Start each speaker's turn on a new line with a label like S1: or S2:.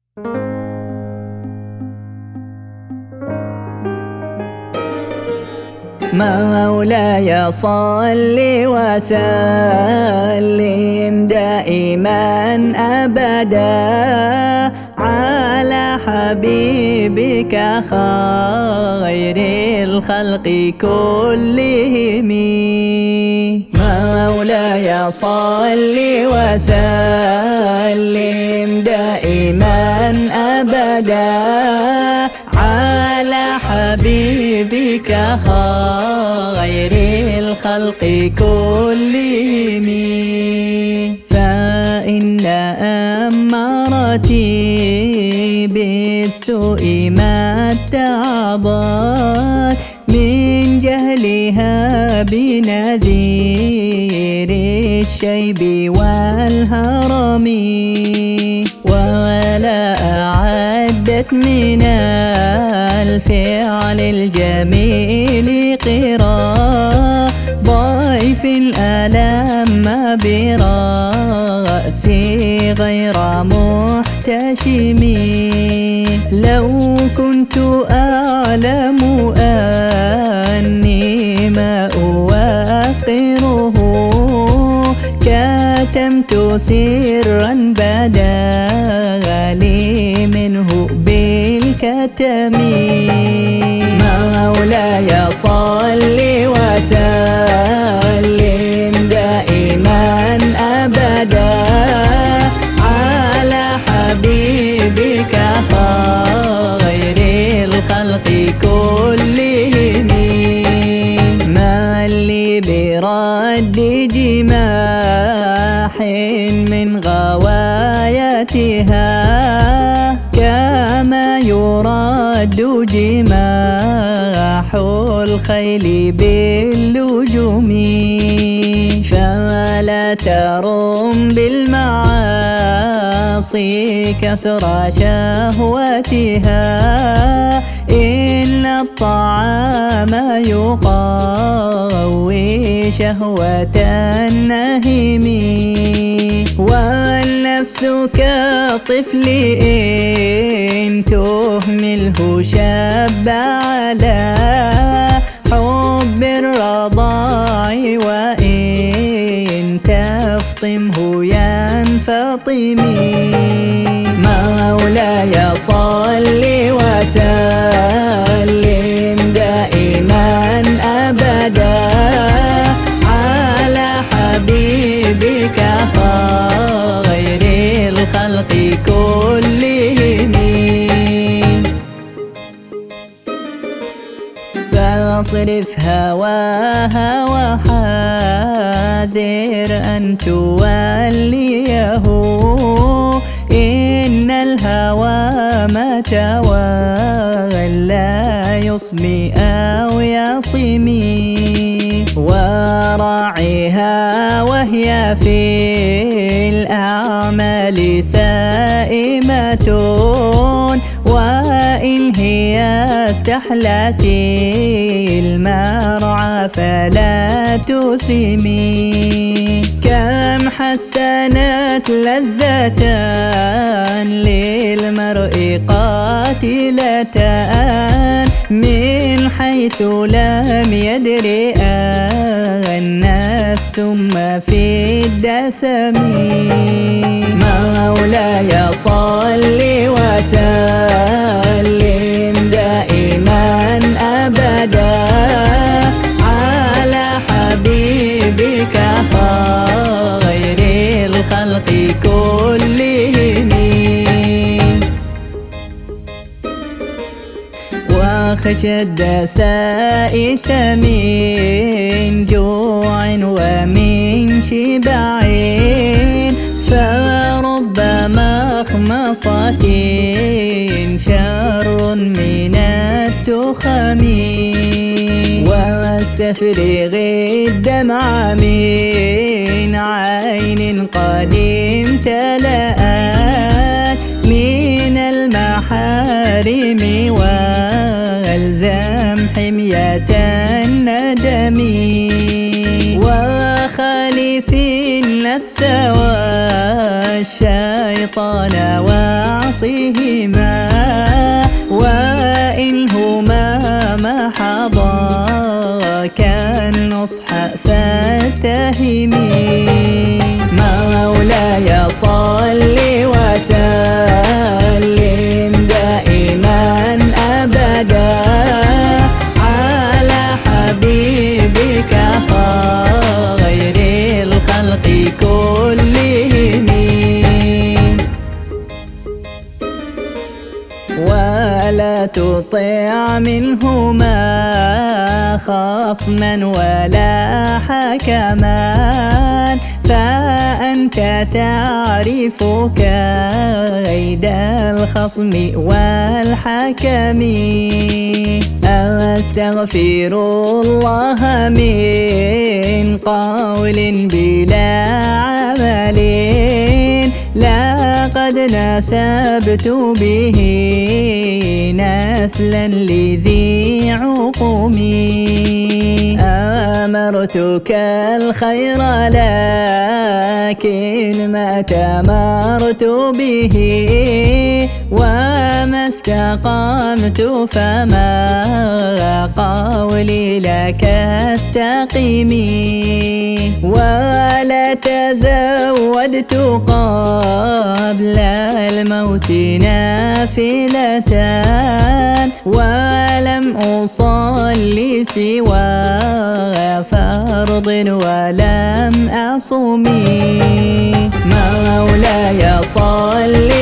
S1: مولاي صل وسلم دائما أبدا على حبيبك خير الخلق كلهم. مولاي صل وسلم دائما أبدا على حبيبك خير الخلق كلهم. فإن أمارتي بالسوء ما اتعظت من جهلها بنذير الشيب والهرم، ولا أعدت من الفعل الجميل قرا ضيف الألم برأسي غير محتشم. لو كنت أعلم أني ما أوقره كتمت سرا بدا لي منه بالكتم. مولاي صل وسلم دائما أبدا على حبيبك خير الخلق كلهم. ما لي برد جماح من غوايتها كما يراد جماح الخيل باللجوم. فلا ترم بالمعاصي كسر شهوتها إن الطعام يقوي شهوة النهم. والنفس كالطفل إن تهمله شاب على حب الرضاع وإن تفطمه ينفطم. مولاي صل وسلم دائما أبدا على حبيبك خير الخلق كلهم. فاصرف هواها وحاذر أن توليه إن الهوى ما تولى يصمي أو يصمي. وراعيها وهي في الأعمال سائمة وإن هي استحلت المرعى فلا تسمي. كم حسنت لذة للمرء قاتلة من حيث لم يدر أن السم في الدسم. مولاي صل وسلم دائما أبدا على حبيبك خير الخلق كلهم. وخشى الدسائس من جوع ومن شبع فرب مخمصة شر من التخم. واستفرغ الدمع من عين قد امتلأت من المحارم والزم حمية الندم. وخالف النفس الشيطان وعصيهما، وإنهما ما حضاك النصح فاتهمي. مولاي صل وسلم دائما أبدا على حبيبك خير الخلق كلهم، ولا تطع منهما خصما ولا حكما، فأنت تعرف كيد الخصم والحكم. أستغفر الله من قول بلا عمل، لقد نسبت به نسلا لذي عقم. أمرتك الخير لكن ما تمرت به، وما استقمت فما قولي لك استقيمي. ولا تزودت قبل الموت نافلة، ولم أصلي سوى فرض ولم أصوم. مولاي صل